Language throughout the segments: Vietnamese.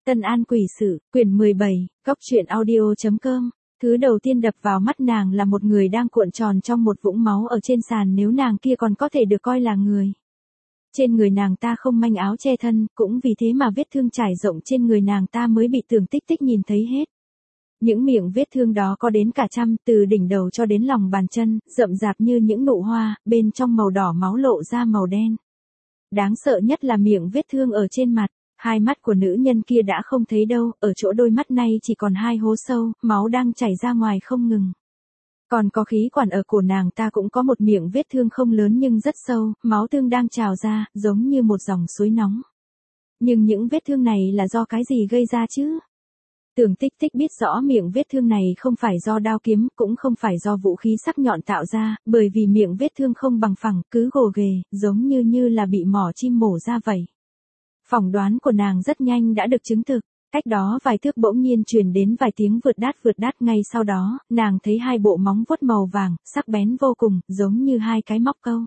Tân An Quỷ Sự, quyển 17, góc truyện audio.com. Thứ đầu tiên đập vào mắt nàng là một người đang cuộn tròn trong một vũng máu ở trên sàn, nếu nàng kia còn có thể được coi là người. Trên người nàng ta không manh áo che thân, cũng vì thế mà vết thương trải rộng trên người nàng ta mới bị Tưởng Tích Tích nhìn thấy hết. Những miệng vết thương đó có đến cả trăm, từ đỉnh đầu cho đến lòng bàn chân, rậm rạp như những nụ hoa, bên trong màu đỏ máu lộ ra màu đen. Đáng sợ nhất là miệng vết thương ở trên mặt. Hai mắt của nữ nhân kia đã không thấy đâu, ở chỗ đôi mắt này chỉ còn hai hố sâu, máu đang chảy ra ngoài không ngừng. Còn có khí quản ở cổ nàng ta cũng có một miệng vết thương không lớn nhưng rất sâu, máu thương đang trào ra, giống như một dòng suối nóng. Nhưng những vết thương này là do cái gì gây ra chứ? Tưởng Tích Tích biết rõ miệng vết thương này không phải do đao kiếm, cũng không phải do vũ khí sắc nhọn tạo ra, bởi vì miệng vết thương không bằng phẳng, cứ gồ ghề, giống như là bị mỏ chim mổ ra vậy. Phỏng đoán của nàng rất nhanh đã được chứng thực. Cách đó vài thước bỗng nhiên truyền đến vài tiếng vượt đát, ngay sau đó, nàng thấy hai bộ móng vuốt màu vàng, sắc bén vô cùng, giống như hai cái móc câu.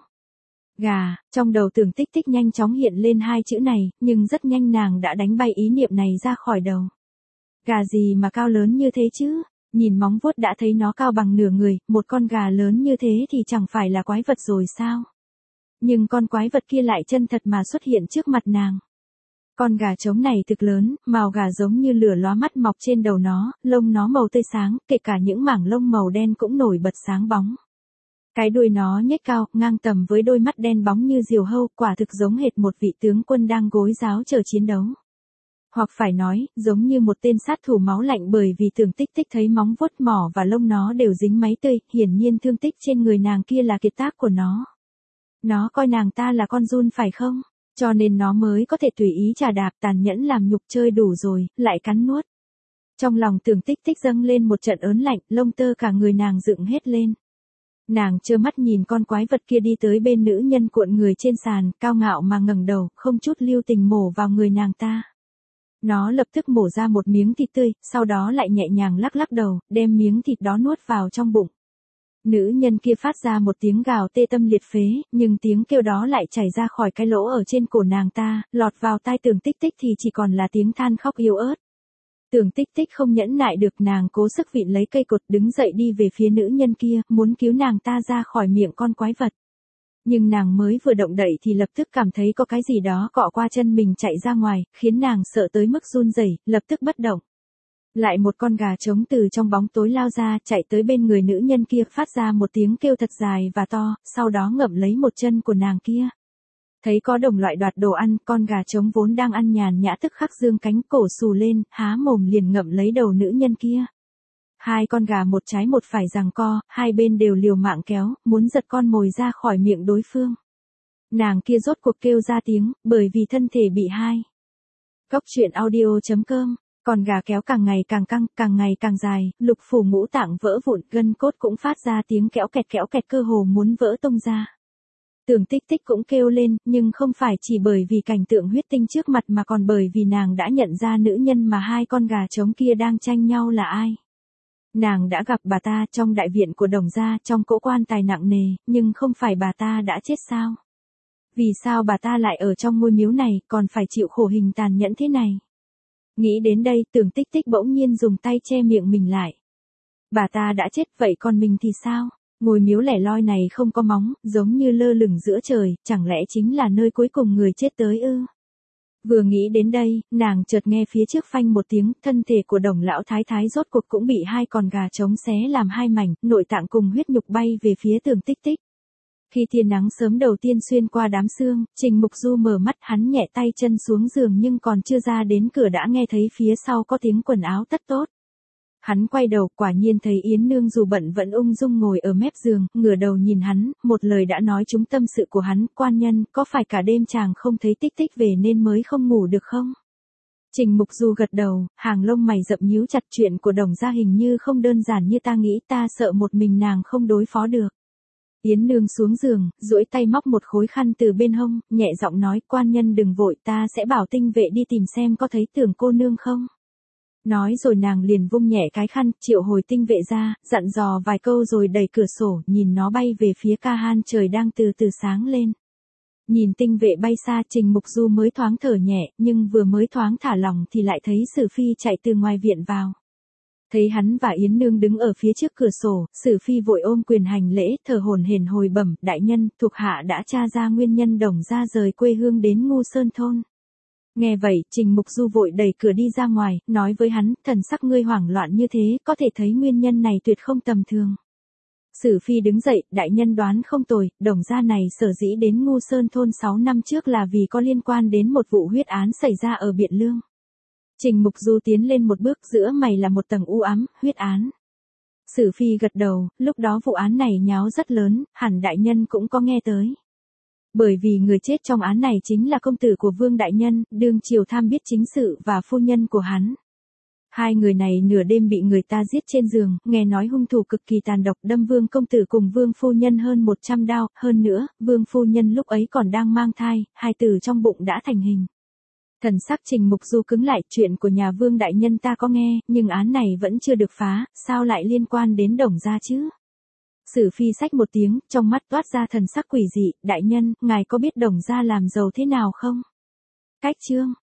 Gà, trong đầu Tưởng Tích Tích nhanh chóng hiện lên hai chữ này, nhưng rất nhanh nàng đã đánh bay ý niệm này ra khỏi đầu. Gà gì mà cao lớn như thế chứ? Nhìn móng vuốt đã thấy nó cao bằng nửa người, một con gà lớn như thế thì chẳng phải là quái vật rồi sao? Nhưng con quái vật kia lại chân thật mà xuất hiện trước mặt nàng. Con gà trống này thực lớn, mào gà giống như lửa lóa mắt mọc trên đầu nó, lông nó màu tươi sáng, kể cả những mảng lông màu đen cũng nổi bật sáng bóng. Cái đuôi nó nhếch cao, ngang tầm với đôi mắt đen bóng như diều hâu, quả thực giống hệt một vị tướng quân đang gối giáo chờ chiến đấu. Hoặc phải nói, giống như một tên sát thủ máu lạnh, bởi vì Tưởng Tích Tích thấy móng vuốt mỏ và lông nó đều dính máy tươi, hiển nhiên thương tích trên người nàng kia là kiệt tác của nó. Nó coi nàng ta là con giun phải không? Cho nên nó mới có thể tùy ý chà đạp, tàn nhẫn làm nhục, chơi đủ rồi, lại cắn nuốt. Trong lòng Tưởng Tích Tích dâng lên một trận ớn lạnh, lông tơ cả người nàng dựng hết lên. Nàng trơ mắt nhìn con quái vật kia đi tới bên nữ nhân cuộn người trên sàn, cao ngạo mà ngẩng đầu, không chút lưu tình mổ vào người nàng ta. Nó lập tức mổ ra một miếng thịt tươi, sau đó lại nhẹ nhàng lắc đầu, đem miếng thịt đó nuốt vào trong bụng. Nữ nhân kia phát ra một tiếng gào tê tâm liệt phế, nhưng tiếng kêu đó lại chảy ra khỏi cái lỗ ở trên cổ nàng ta, lọt vào tai Tưởng Tích Tích thì chỉ còn là tiếng than khóc yếu ớt. Tưởng Tích Tích không nhẫn nại được, nàng cố sức vịn lấy cây cột đứng dậy đi về phía nữ nhân kia, muốn cứu nàng ta ra khỏi miệng con quái vật. Nhưng nàng mới vừa động đậy thì lập tức cảm thấy có cái gì đó cọ qua chân mình chạy ra ngoài, khiến nàng sợ tới mức run rẩy, lập tức bất động. Lại một con gà trống từ trong bóng tối lao ra, chạy tới bên người nữ nhân kia, phát ra một tiếng kêu thật dài và to, sau đó ngậm lấy một chân của nàng kia. Thấy có đồng loại đoạt đồ ăn, con gà trống vốn đang ăn nhàn nhã tức khắc dương cánh, cổ xù lên, há mồm liền ngậm lấy đầu nữ nhân kia. Hai con gà một trái một phải giằng co, hai bên đều liều mạng kéo, muốn giật con mồi ra khỏi miệng đối phương. Nàng kia rốt cuộc kêu ra tiếng, bởi vì thân thể bị hai. Góc truyện audio.com. Con gà kéo càng ngày càng căng, càng ngày càng dài, lục phủ ngũ tạng vỡ vụn, gân cốt cũng phát ra tiếng kéo kẹt, cơ hồ muốn vỡ tung ra. Tưởng Tích Tích cũng kêu lên, nhưng không phải chỉ bởi vì cảnh tượng huyết tinh trước mặt mà còn bởi vì nàng đã nhận ra nữ nhân mà hai con gà trống kia đang tranh nhau là ai. Nàng đã gặp bà ta trong đại viện của Đồng gia, trong cỗ quan tài nặng nề, nhưng không phải bà ta đã chết sao? Vì sao bà ta lại ở trong ngôi miếu này, còn phải chịu khổ hình tàn nhẫn thế này? Nghĩ đến đây, Tưởng Tích Tích bỗng nhiên dùng tay che miệng mình lại. Bà ta đã chết, vậy còn mình thì sao? Ngôi miếu lẻ loi này không có móng, giống như lơ lửng giữa trời, chẳng lẽ chính là nơi cuối cùng người chết tới ư? Vừa nghĩ đến đây, nàng chợt nghe phía trước phanh một tiếng, thân thể của Đồng lão thái thái rốt cuộc cũng bị hai con gà trống xé làm hai mảnh, nội tạng cùng huyết nhục bay về phía Tưởng Tích Tích. Khi tia nắng sớm đầu tiên xuyên qua đám sương, Trình Mục Du mở mắt, hắn nhẹ tay chân xuống giường nhưng còn chưa ra đến cửa đã nghe thấy phía sau có tiếng quần áo tất tốt. Hắn quay đầu, quả nhiên thấy Yến Nương dù bận vẫn ung dung ngồi ở mép giường, ngửa đầu nhìn hắn, một lời đã nói trúng tâm sự của hắn, quan nhân, có phải cả đêm chàng không thấy Tích Tích về nên mới không ngủ được không? Trình Mục Du gật đầu, hàng lông mày rậm nhíu chặt, chuyện của Đồng gia hình như không đơn giản như ta nghĩ, ta sợ một mình nàng không đối phó được. Yến Nương xuống giường, duỗi tay móc một khối khăn từ bên hông, nhẹ giọng nói, quan nhân đừng vội, ta sẽ bảo tinh vệ đi tìm xem có thấy Tưởng cô nương không. Nói rồi nàng liền vung nhẹ cái khăn, triệu hồi tinh vệ ra, dặn dò vài câu rồi đẩy cửa sổ, nhìn nó bay về phía ca han trời đang từ từ sáng lên. Nhìn tinh vệ bay xa, Trình Mục Du mới thoáng thở nhẹ, nhưng vừa mới thoáng thả lỏng thì lại thấy Sử Phi chạy từ ngoài viện vào. Thấy hắn và Yến Nương đứng ở phía trước cửa sổ, Sử Phi vội ôm quyền hành lễ, thở hổn hển hồi bẩm, đại nhân, thuộc hạ đã tra ra nguyên nhân Đồng gia rời quê hương đến Ngu Sơn thôn. Nghe vậy, Trình Mục Du vội đẩy cửa đi ra ngoài, nói với hắn, thần sắc ngươi hoảng loạn như thế, có thể thấy nguyên nhân này tuyệt không tầm thường. Sử Phi đứng dậy, đại nhân đoán không tồi, Đồng gia này sở dĩ đến Ngu Sơn thôn 6 năm trước là vì có liên quan đến một vụ huyết án xảy ra ở Biện Lương. Trình Mục Du tiến lên một bước, giữa mày là một tầng u ám, huyết án. Sử Phi gật đầu, lúc đó vụ án này nháo rất lớn, hẳn đại nhân cũng có nghe tới. Bởi vì người chết trong án này chính là công tử của Vương đại nhân, đương triều tham biết chính sự và phu nhân của hắn. Hai người này nửa đêm bị người ta giết trên giường, nghe nói hung thủ cực kỳ tàn độc, đâm Vương công tử cùng Vương phu nhân hơn 100 đao, hơn nữa, Vương phu nhân lúc ấy còn đang mang thai, hai tử trong bụng đã thành hình. Thần sắc Trình Mục Du cứng lại, chuyện của nhà Vương đại nhân ta có nghe, nhưng án này vẫn chưa được phá, sao lại liên quan đến Đồng gia chứ? Sử Phi xách một tiếng, trong mắt toát ra thần sắc quỷ dị, đại nhân, ngài có biết Đồng gia làm giàu thế nào không? Cách chương